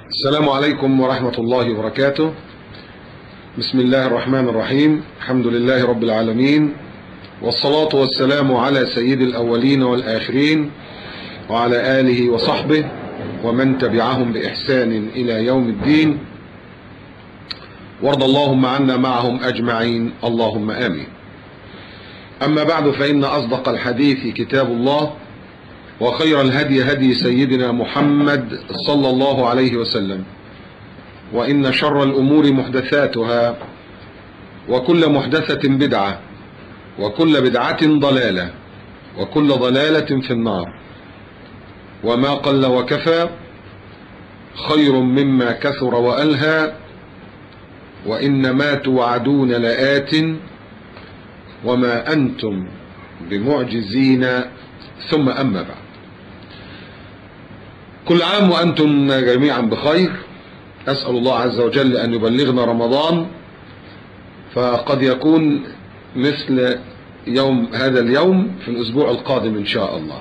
السلام عليكم ورحمة الله وبركاته. بسم الله الرحمن الرحيم. الحمد لله رب العالمين، والصلاة والسلام على سيد الأولين والآخرين وعلى آله وصحبه ومن تبعهم بإحسان إلى يوم الدين، وارض اللهم عنا معهم أجمعين، اللهم آمين. أما بعد، فإن أصدق الحديث كتاب الله، وخير الهدي هدي سيدنا محمد صلى الله عليه وسلم، وإن شر الأمور محدثاتها، وكل محدثة بدعة، وكل بدعة ضلالة، وكل ضلالة في النار. وما قل وكفى خير مما كثر وألهى، وإنما توعدون لآت وما أنتم بمعجزين. ثم أما بعد، كل عام وأنتم جميعا بخير. أسأل الله عز وجل أن يبلغنا رمضان، فقد يكون مثل هذا اليوم في الأسبوع القادم إن شاء الله.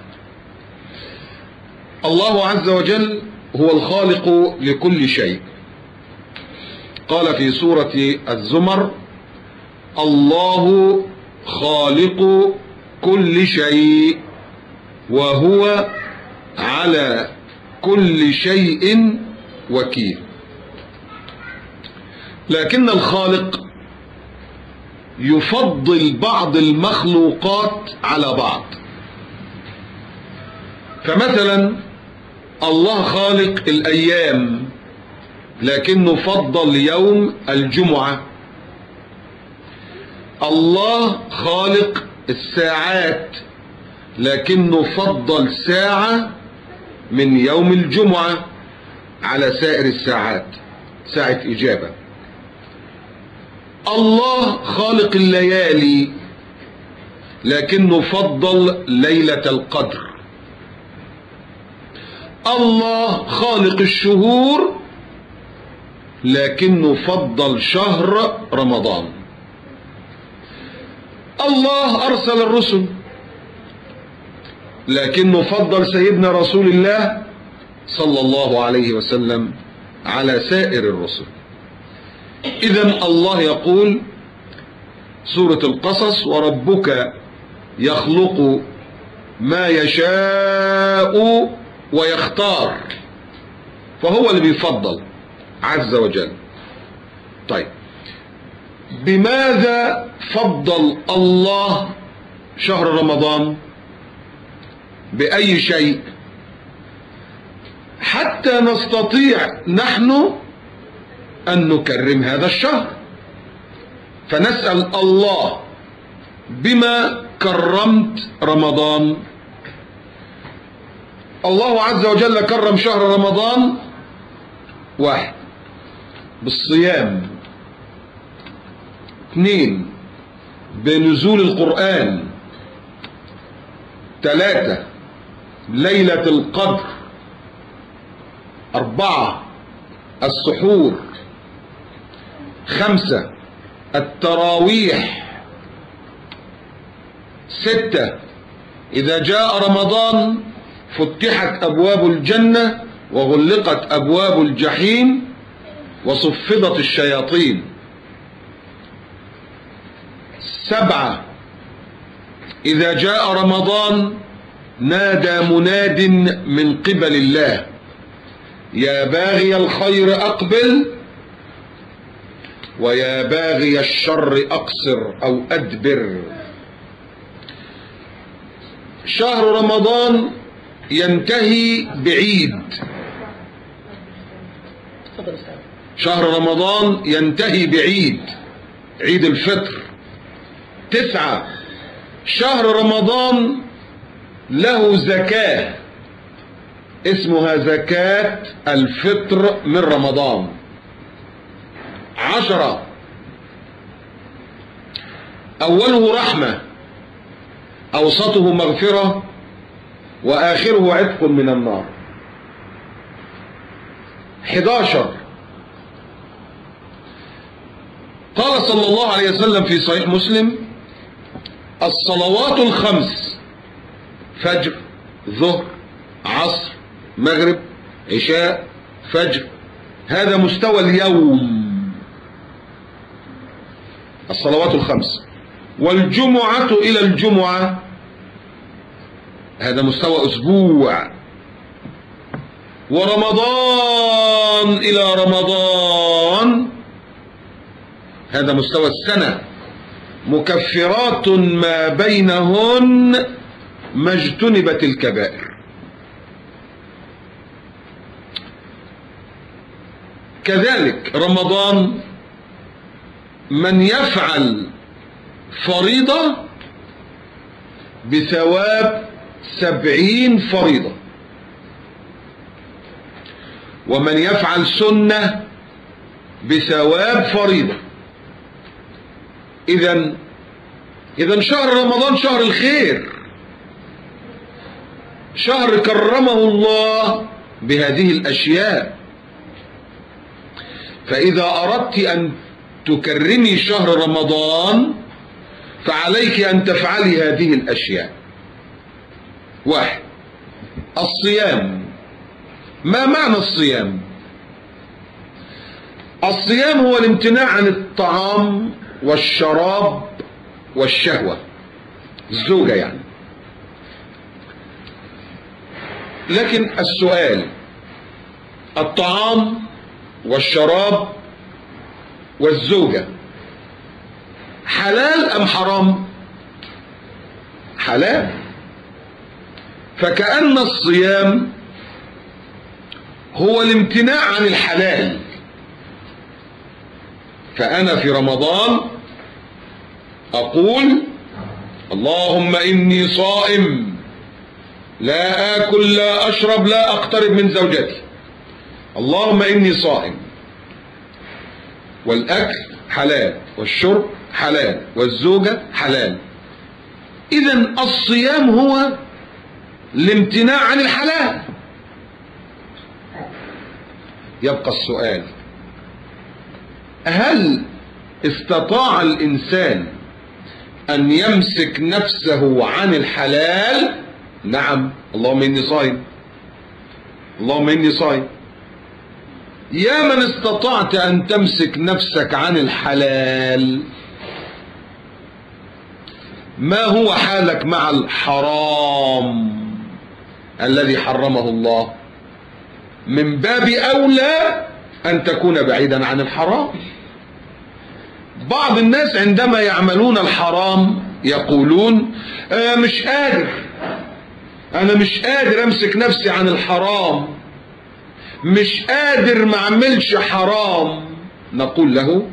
الله عز وجل هو الخالق لكل شيء. قال في سورة الزمر: الله خالق كل شيء وهو على كل شيء وكيل. لكن الخالق يفضل بعض المخلوقات على بعض. فمثلا الله خالق الأيام، لكنه فضل يوم الجمعة. الله خالق الساعات، لكنه فضل ساعة من يوم الجمعة على سائر الساعات، ساعة إجابة. الله خالق الليالي، لكنه فضل ليلة القدر. الله خالق الشهور، لكنه فضل شهر رمضان. الله أرسل الرسل، لكنه فضل سيدنا رسول الله صلى الله عليه وسلم على سائر الرسل. إذن الله يقول سورة القصص: وربك يخلق ما يشاء ويختار. فهو اللي بيفضل عز وجل. طيب، بماذا فضل الله شهر رمضان؟ بأي شيء حتى نستطيع نحن أن نكرم هذا الشهر؟ فنسأل الله: بما كرمت رمضان؟ الله عز وجل كرم شهر رمضان: 1 بالصيام، 2 بنزول القرآن، 3 ليلة القدر، 4 السحور، 5 التراويح، 6 إذا جاء رمضان فتحت أبواب الجنة وغلقت أبواب الجحيم وصفدت الشياطين، 7 إذا جاء رمضان نادى مناد من قبل الله: يا باغي الخير أقبل، ويا باغي الشر أقصر أو أدبر. شهر رمضان ينتهي بعيد. شهر رمضان ينتهي بعيد، عيد الفطر. 9 شهر رمضان له زكاة اسمها زكاة الفطر من رمضان. 10 أوله رحمة، أوسطه مغفرة، وآخره عتق من النار. 11 قال صلى الله عليه وسلم في صحيح مسلم: الصلوات الخمس، فجر، ظهر، عصر، مغرب، عشاء، فجر، هذا مستوى اليوم، الصلوات الخمس. والجمعة إلى الجمعة هذا مستوى أسبوع. ورمضان إلى رمضان هذا مستوى السنة. مكفرات ما بينهن ما اجتنبت الكبائر. كذلك رمضان من يفعل فريضة بثواب 70 فريضة، ومن يفعل سنة بثواب فريضة. إذن شهر رمضان شهر الخير، شهر كرمه الله بهذه الأشياء. فإذا أردت أن تكرمي شهر رمضان فعليك أن تفعلي هذه الأشياء. 1. الصيام. ما معنى الصيام؟ الصيام هو الامتناع عن الطعام والشراب والشهوة، الزوجة يعني. لكن السؤال، الطعام والشراب والزوجة حلال أم حرام؟ حلال. فكأن الصيام هو الامتناع عن الحلال. فأنا في رمضان أقول اللهم إني صائم، لا آكل لا أشرب لا أقترب من زوجتي، اللهم إني صائم. والأكل حلال والشرب حلال والزوجة حلال. إذن الصيام هو الامتناع عن الحلال. يبقى السؤال، هل استطاع الإنسان أن يمسك نفسه عن الحلال؟ نعم. اللهم إني صائم، اللهم إني صائم. يا من استطعت أن تمسك نفسك عن الحلال، ما هو حالك مع الحرام الذي حرمه الله؟ من باب أولى أن تكون بعيدا عن الحرام. بعض الناس عندما يعملون الحرام يقولون مش قادر، أنا مش قادر أمسك نفسي عن الحرام، مش قادر ما أعملش حرام. نقول له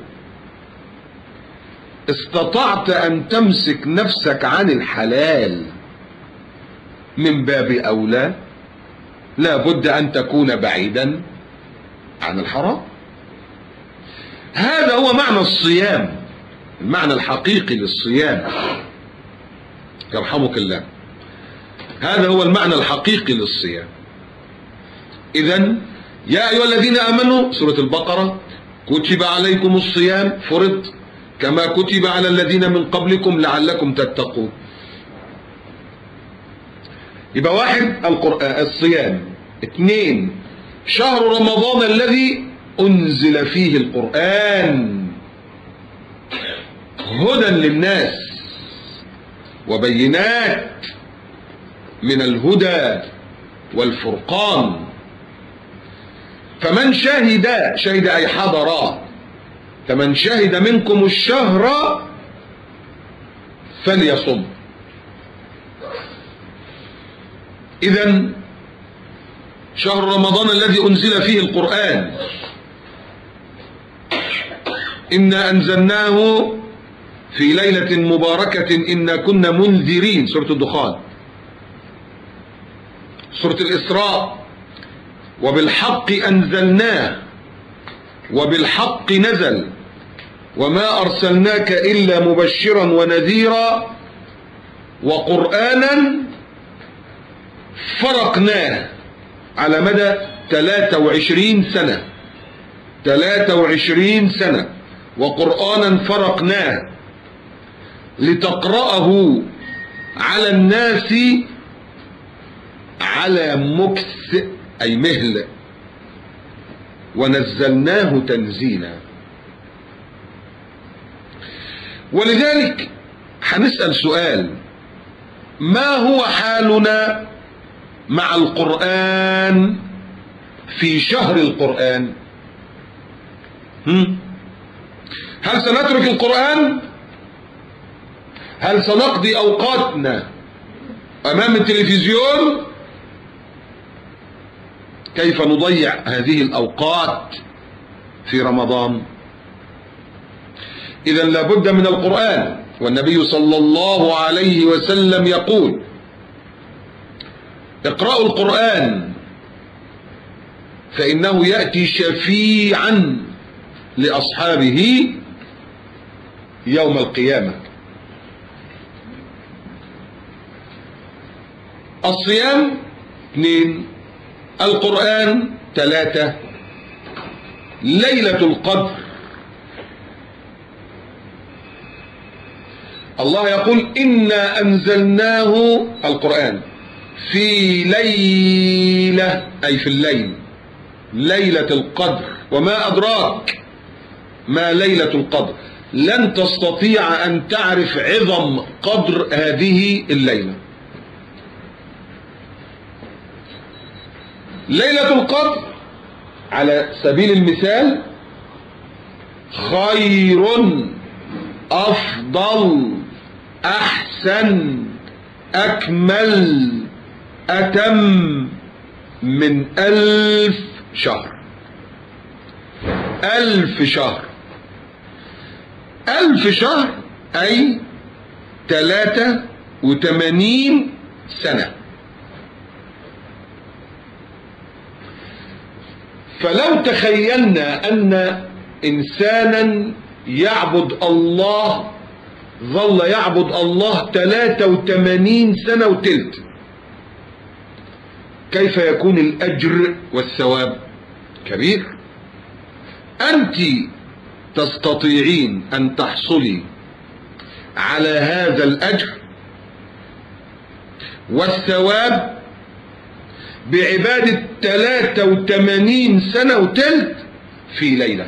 استطعت أن تمسك نفسك عن الحلال، من باب أولى لا بد أن تكون بعيدا عن الحرام. هذا هو معنى الصيام، المعنى الحقيقي للصيام. يرحمك الله، هذا هو المعنى الحقيقي للصيام. إذن يا أيها الذين آمنوا، سورة البقرة، كتب عليكم الصيام، فرض كما كتب على الذين من قبلكم لعلكم تتقون. يبقى 1 الصيام. 2 شهر رمضان الذي أنزل فيه القرآن هدى للناس وبينات من الهدى والفرقان. فمن شهد أي حضر، فمن شهد منكم الشهر فليصم. إذن شهر رمضان الذي أنزل فيه القرآن، إنا أنزلناه في ليلة مباركة إنا كنا منذرين، سورة الدخان. سورة الإسراء، وبالحق أنزلناه وبالحق نزل وما أرسلناك إلا مبشرا ونذيرا وقرآنا فرقناه على مدى 23 سنة. 23 سنة. وقرآنا فرقناه لتقرأه على الناس على مكث أي مهل. ونزلناه تنزيلا. ولذلك هنسأل سؤال: ما هو حالنا مع القرآن في شهر القرآن؟ هل سنترك القرآن؟ هل سنقضي أوقاتنا أمام التلفزيون؟ كيف نضيع هذه الأوقات في رمضان؟ إذن لابد من القرآن، والنبي صلى الله عليه وسلم يقول: اقرأوا القرآن فإنه يأتي شفيعا لأصحابه يوم القيامة. الصيام 2، القرآن 3، ليلة القدر الله يقول: إنا أنزلناه القرآن في ليلة، أي في الليل، ليلة القدر. وما أدراك ما ليلة القدر؟ لن تستطيع أن تعرف عظم قدر هذه الليلة. ليلة القدر على سبيل المثال خير، أفضل، أحسن، أكمل، أتم من 1000 شهر. 1000 شهر، 1000 شهر أي 83 سنة. فلو تخيلنا أن إنسانا يعبد الله، ظل يعبد الله 83 سنة وتلت، كيف يكون الأجر والثواب؟ كبير. أنت تستطيعين أن تحصلي على هذا الأجر والثواب بعبادة 83 سنة وتلت في ليلة.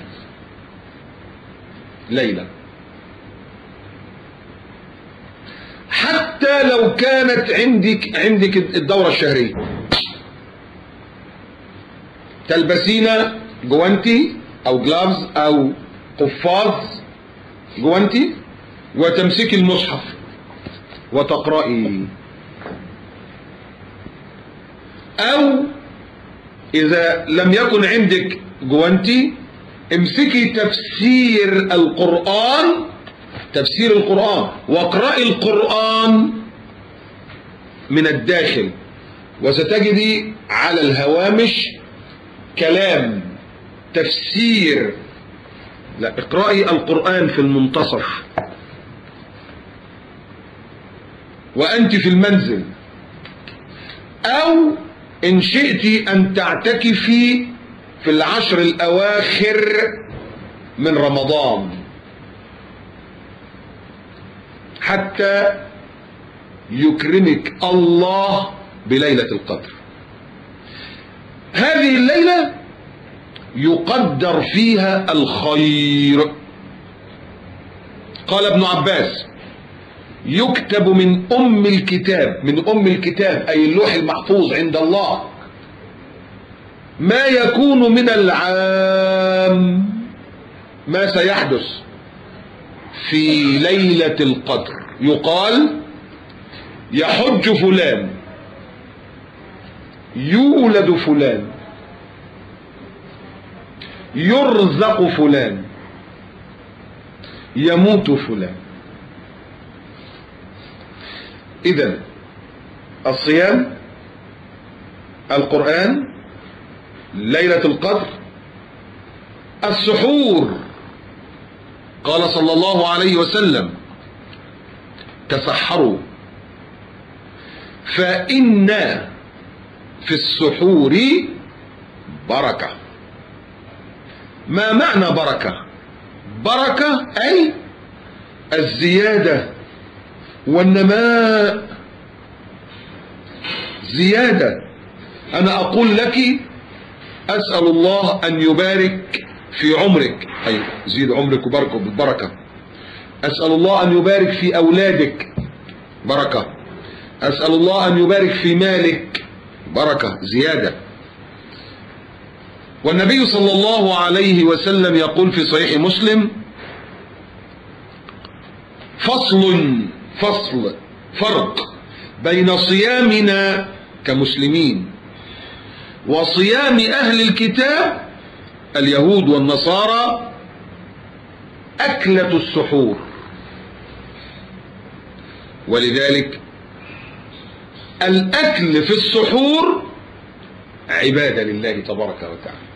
حتى لو كانت عندك الدورة الشهرية، تلبسين جوانتي أو جلافز أو قفاز جوانتي وتمسك المصحف وتقرأي، أو إذا لم يكن عندك جوانتي امسكي تفسير القرآن واقرأي القرآن من الداخل، وستجدي على الهوامش كلام تفسير. لا، اقرأي القرآن في المنتصف وأنت في المنزل، أو إن شئت أن تعتكفي في العشر الأواخر من رمضان حتى يكرمك الله بليلة القدر. هذه الليلة يقدر فيها الخير. قال ابن عباس: يكتب من أم الكتاب أي اللوح المحفوظ عند الله ما يكون من العام، ما سيحدث في ليلة القدر. يقال: يحج فلان، يولد فلان، يرزق فلان، يموت فلان. إذن الصيام، القرآن، ليلة القدر، السحور. قال صلى الله عليه وسلم: تسحروا فإن في السحور بركة. ما معنى بركة؟ بركة أي الزيادة والنماء. زيادة. أنا أقول لك أسأل الله أن يبارك في عمرك، أي زيد عمرك وبركه بالبركة. أسأل الله أن يبارك في أولادك، بركة. أسأل الله أن يبارك في مالك، بركة زيادة. والنبي صلى الله عليه وسلم يقول في صحيح مسلم: فرق بين صيامنا كمسلمين وصيام أهل الكتاب اليهود والنصارى أكلة السحور. ولذلك الأكل في السحور عبادة لله تبارك وتعالى.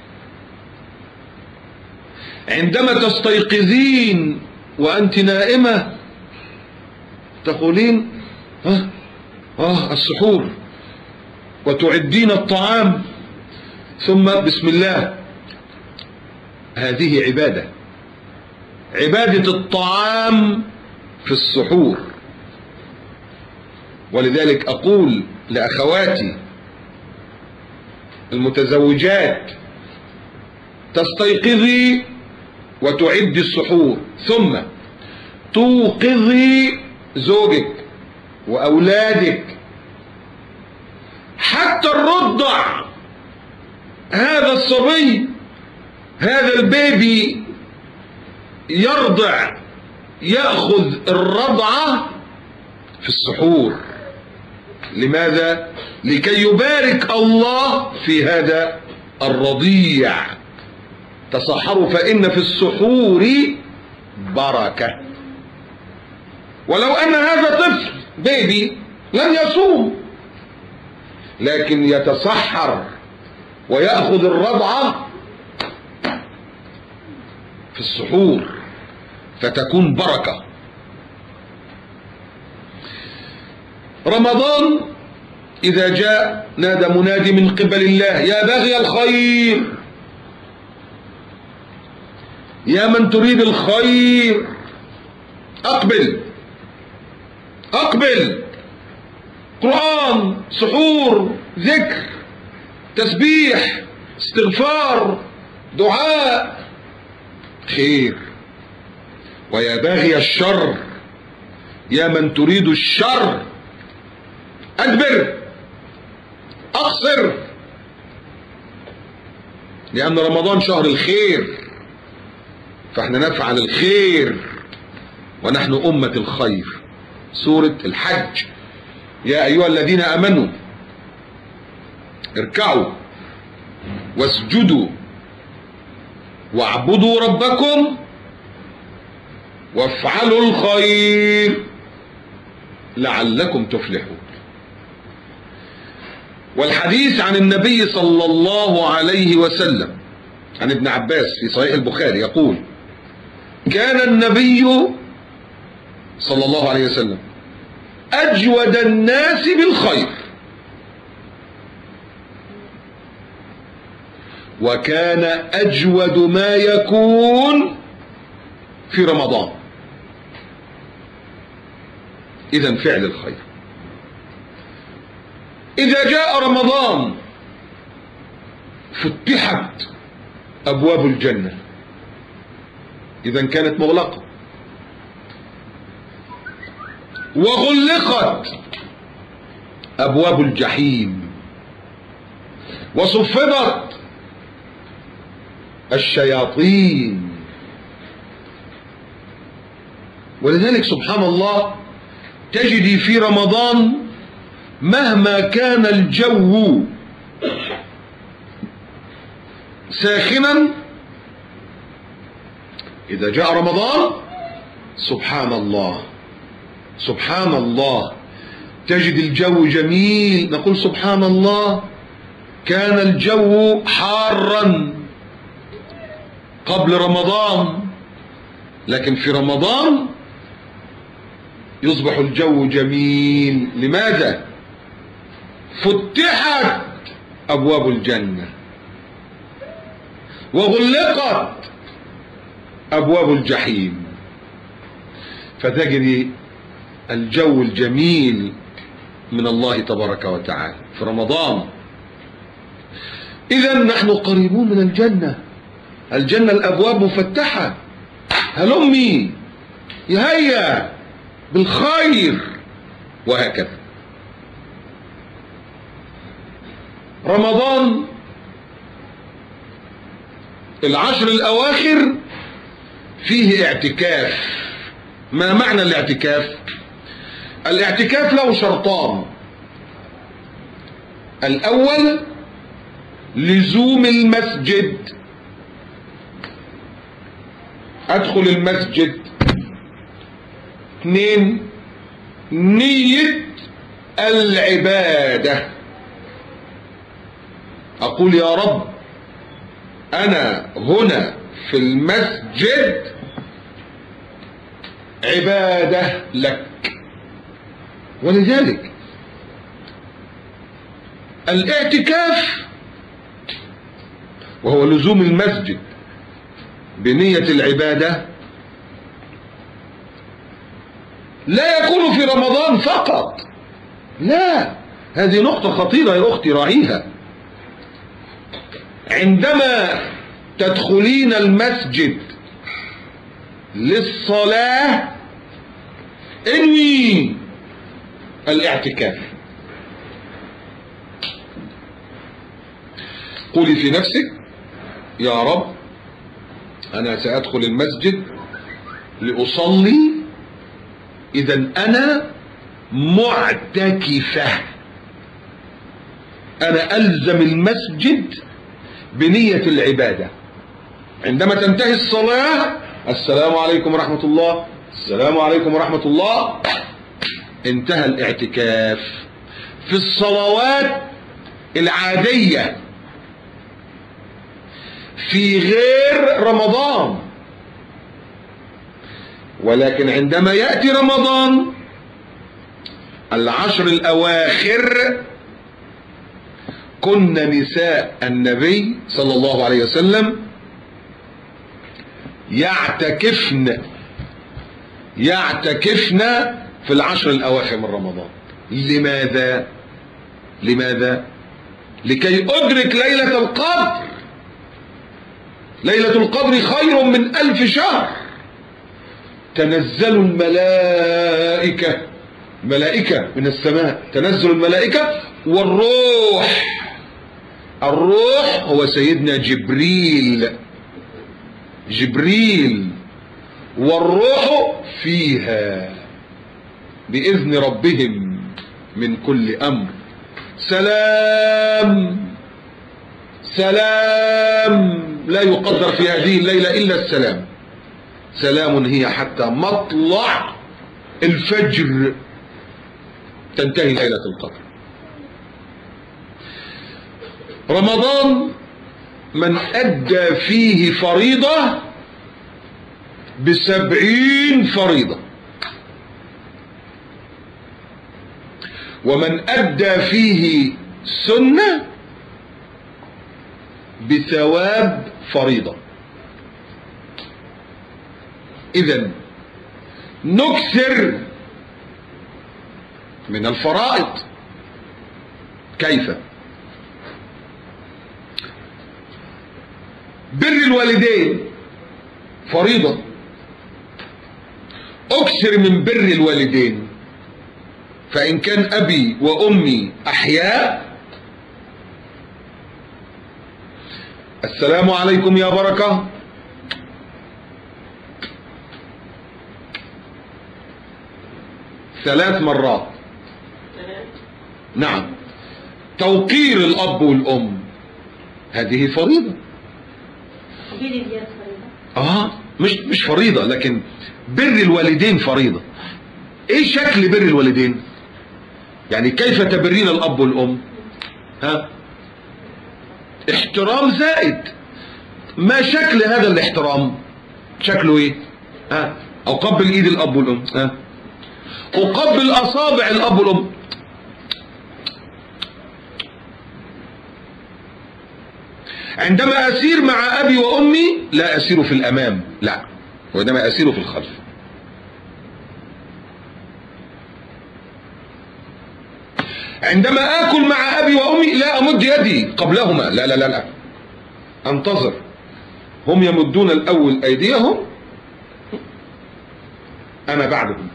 عندما تستيقظين وأنت نائمة تقولين السحور، وتعدين الطعام ثم بسم الله، هذه عبادة، عبادة الطعام في السحور. ولذلك أقول لأخواتي المتزوجات: تستيقظي وتعدي السحور، ثم توقظي زوجك وأولادك حتى الرضع. هذا الصبي، هذا البيبي يرضع، يأخذ الرضعة في السحور. لماذا؟ لكي يبارك الله في هذا الرضيع. تصحروا فإن في السحور بركة. ولو أن هذا طفل بيبي لن يصوم، لكن يتسحر ويأخذ الرضعة في السحور فتكون بركة. رمضان إذا جاء نادى منادي من قبل الله: يا باغي الخير، يا من تريد الخير، أقبل أقبل. قرآن، سحور، ذكر، تسبيح، استغفار، دعاء، خير. ويا باغي الشر، يا من تريد الشر، أدبر، أقصر. لأن رمضان شهر الخير، فاحنا نفعل الخير ونحن أمة الخير. سورة الحج: يا أيها الذين آمنوا اركعوا واسجدوا واعبدوا ربكم وافعلوا الخير لعلكم تفلحون. والحديث عن النبي صلى الله عليه وسلم عن ابن عباس في صحيح البخاري يقول: كان النبي صلى الله عليه وسلم أجود الناس بالخير، وكان أجود ما يكون في رمضان. إذن فعل الخير. إذا جاء رمضان فتحت أبواب الجنة، إذن كانت مغلقة، وغلقت أبواب الجحيم، وصفدت الشياطين. ولذلك سبحان الله تجدي في رمضان مهما كان الجو ساخنا، إذا جاء رمضان سبحان الله سبحان الله تجد الجو جميل. نقول سبحان الله، كان الجو حارا قبل رمضان، لكن في رمضان يصبح الجو جميل. لماذا؟ فتحت أبواب الجنة وغلقت أبواب الجحيم، فتجري الجو الجميل من الله تبارك وتعالى في رمضان. إذا نحن قريبون من الجنة. الجنة الأبواب مفتحة، هلمي يهيا بالخير، وهكذا. رمضان العشر الأواخر فيه اعتكاف. ما معنى الاعتكاف؟ الاعتكاف له شرطان: الأول لزوم المسجد، أدخل المسجد. 2 نية العبادة، أقول يا رب أنا هنا في المسجد عبادة لك. ولذلك الاعتكاف وهو لزوم المسجد بنية العبادة لا يكون في رمضان فقط، لا، هذه نقطة خطيرة يا أختي راعيها. عندما تدخلين المسجد للصلاة انوي الاعتكاف. قولي في نفسك يا رب أنا سأدخل المسجد لأصلي، إذا أنا معتكفة، أنا ألزم المسجد بنية العبادة. عندما تنتهي الصلاة السلام عليكم ورحمة الله، السلام عليكم ورحمة الله، انتهى الاعتكاف. في الصلوات العادية في غير رمضان، ولكن عندما يأتي رمضان العشر الأواخر كن نساء النبي صلى الله عليه وسلم يعتكفن في العشر الأواخر من رمضان. لماذا؟ لكي أدرك ليلة القدر. ليلة القدر خير من 1000 شهر. تنزل الملائكة، ملائكة من السماء، تنزل الملائكة والروح. الروح هو سيدنا جبريل، والروح فيها بإذن ربهم من كل أمر. سلام لا يقدر في هذه الليلة إلا السلام. سلام هي حتى مطلع الفجر، تنتهي ليلة القدر. رمضان من أدى فيه فريضة ب70 فريضة، ومن أدى فيه سنة بثواب فريضة. إذن نكثر من الفرائض. كيف؟ بر الوالدين فريضة، أكثر من بر الوالدين. فإن كان أبي وأمي أحياء السلام عليكم يا بركة، ثلاث مرات. نعم. توقير الأب والأم هذه فريضة. مش فريضة، لكن بر الوالدين فريضة. ايه شكل بر الوالدين؟ يعني كيف تبرين الأب والأم؟ احترام زائد. ما شكل هذا الاحترام؟ شكله ايه؟ أقبل ايد الأب والأم، أقبل أصابع الأب والأم. عندما أسير مع أبي وأمي لا أسير في الأمام، لا، وإنما أسير في الخلف. عندما آكل مع أبي وأمي لا أمد يدي قبلهما، لا لا لا لا، أنتظر، هم يمدون الأول أيديهم أنا بعدهم.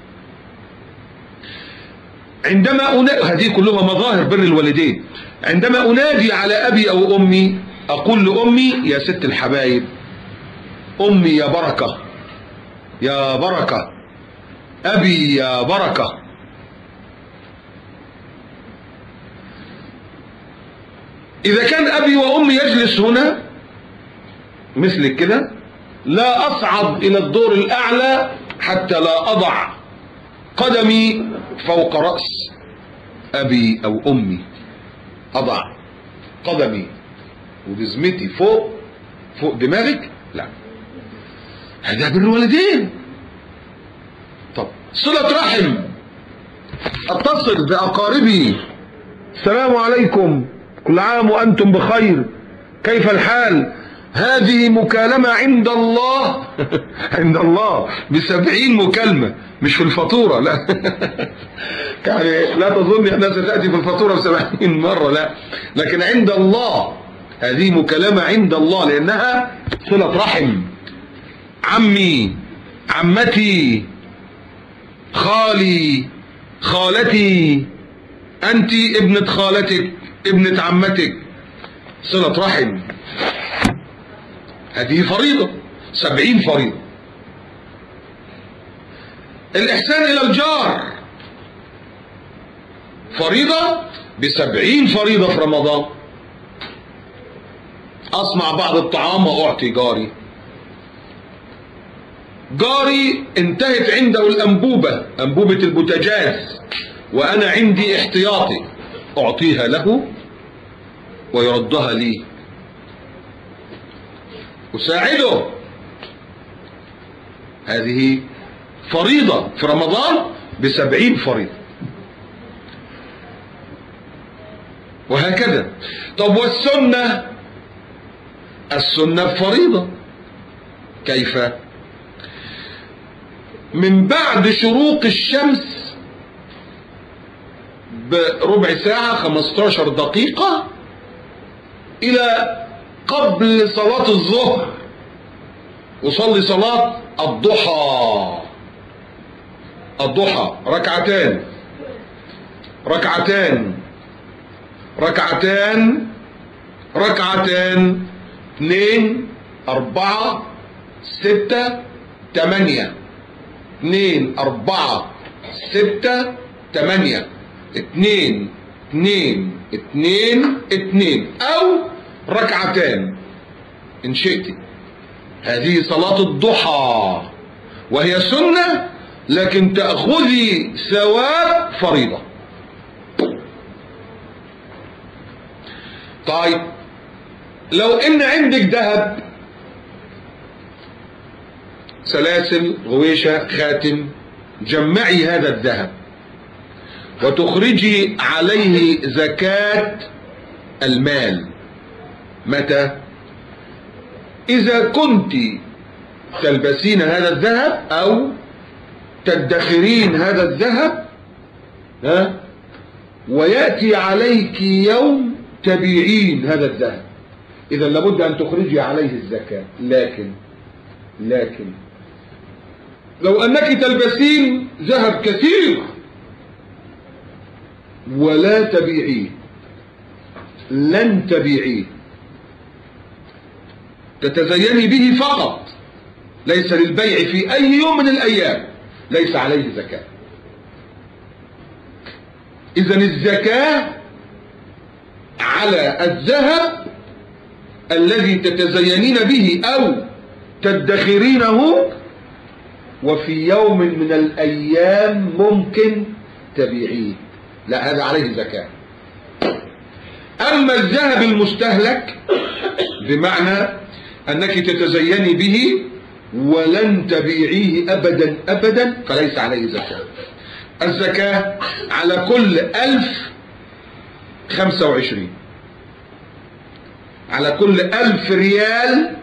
عندما هذه كلها مظاهر بر الوالدين. عندما أنادي على أبي أو أمي أقول لأمي يا ست الحبايب، أمي يا بركة، يا بركة، أبي يا بركة. إذا كان أبي وأمي يجلس هنا مثل كده لا أصعد إلى الدور الأعلى حتى لا أضع قدمي فوق رأس أبي أو أمي، أضع قدمي وجزمتي فوق دماغك، لا، هذا بر الوالدين. طب صلة رحم، أتصل بأقاربي، السلام عليكم، كل عام وأنتم بخير، كيف الحال؟ هذه مكالمة عند الله عند الله ب70 مكالمة، مش في الفاتورة، لا يعني لا تظن أنها ستأتي في الفاتورة ب70 مرة، لا، لكن عند الله، هذه مكالمة عند الله لأنها صلة رحم. عمي، عمتي، خالي، خالتي، أنت ابنة خالتك، ابنة عمتك، صلة رحم، هذه فريضة، 70 فريضة. الإحسان إلى الجار فريضة ب70 فريضة في رمضان. أصنع بعض الطعام وأعطي جاري، جاري انتهت عنده الأنبوبة، أنبوبة البوتاجاز، وأنا عندي احتياطي، أعطيها له ويردها لي، أساعده. هذه فريضة في رمضان ب70 فريضة، وهكذا. طب والسنة؟ السنة فريضة، كيف؟ من بعد شروق الشمس بربع ساعة 15 دقيقة إلى قبل صلاة الظهر أصلي صلاة الضحى. الضحى ركعتان ركعتان ركعتان ركعتان، 2 4 6 8، 2 4 6 8، 2 2 2 2، أو ركعتان إن شئت. هذه صلاة الضحى وهي سنة، لكن تأخذي ثواب فريضة. طيب لو إن عندك ذهب، سلاسل، غويشة، خاتم، جمعي هذا الذهب وتخرجي عليه زكاة المال. متى؟ إذا كنت تلبسين هذا الذهب أو تدخرين هذا الذهب، ويأتي عليك يوم تبيعين هذا الذهب، إذا لابد أن تخرجي عليه الزكاة. لكن لو أنك تلبسين ذهب كثير ولا تبيعيه، لن تبيعيه، تتزيني به فقط، ليس للبيع في أي يوم من الأيام، ليس عليه زكاة. إذن الزكاة على الذهب الذي تتزينين به أو تدخرينه، وفي يوم من الأيام ممكن تبيعيه، لا، هذا عليه زكاة. أما الذهب المستهلك بمعنى أنك تتزيني به ولن تبيعيه أبدا أبدا، فليس عليه زكاة. الزكاة على كل 1000 25، على كل 1000 ريال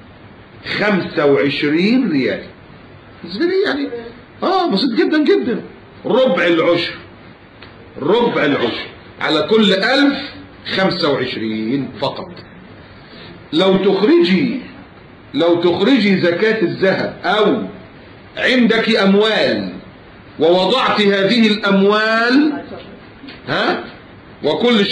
25 ريال. يعني بسيط جدا جدا، ربع العشر. ربع العشر، على كل 1000 25 فقط. لو تخرجي زكاة الذهب أو عندك أموال ووضعت هذه الأموال وكل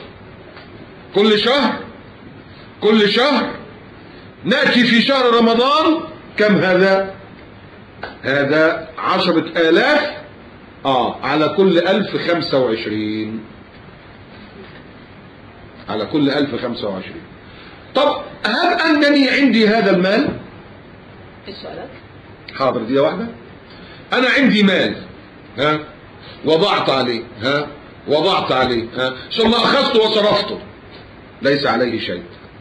شهر نأتي في شهر رمضان كم هذا؟ هذا 10,000 على كل 1000 25، على كل 1000 25. طب هل أنني عندي هذا المال؟ حاضر، دي واحدة. أنا عندي مال وضعت عليه ثم أخذته وصرفته، ليس عليه شيء.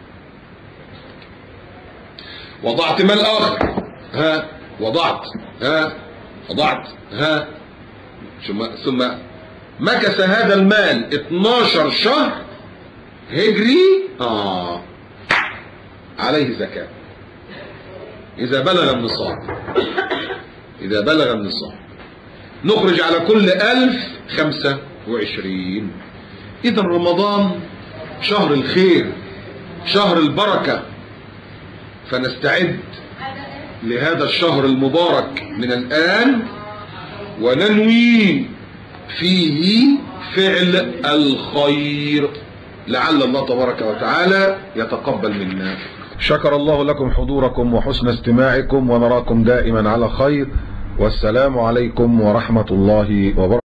وضعت مال آخر وضعت ثم مكث هذا المال 12 شهر هجري عليه زكاة إذا بلغ النصاب. نخرج على كل 1000 25. إذا رمضان شهر الخير، شهر البركة، فنستعد لهذا الشهر المبارك من الآن وننوي فيه فعل الخير، لعل الله تبارك وتعالى يتقبل منا. شكر الله لكم حضوركم وحسن استماعكم، ونراكم دائما على خير، والسلام عليكم ورحمة الله وبركاته.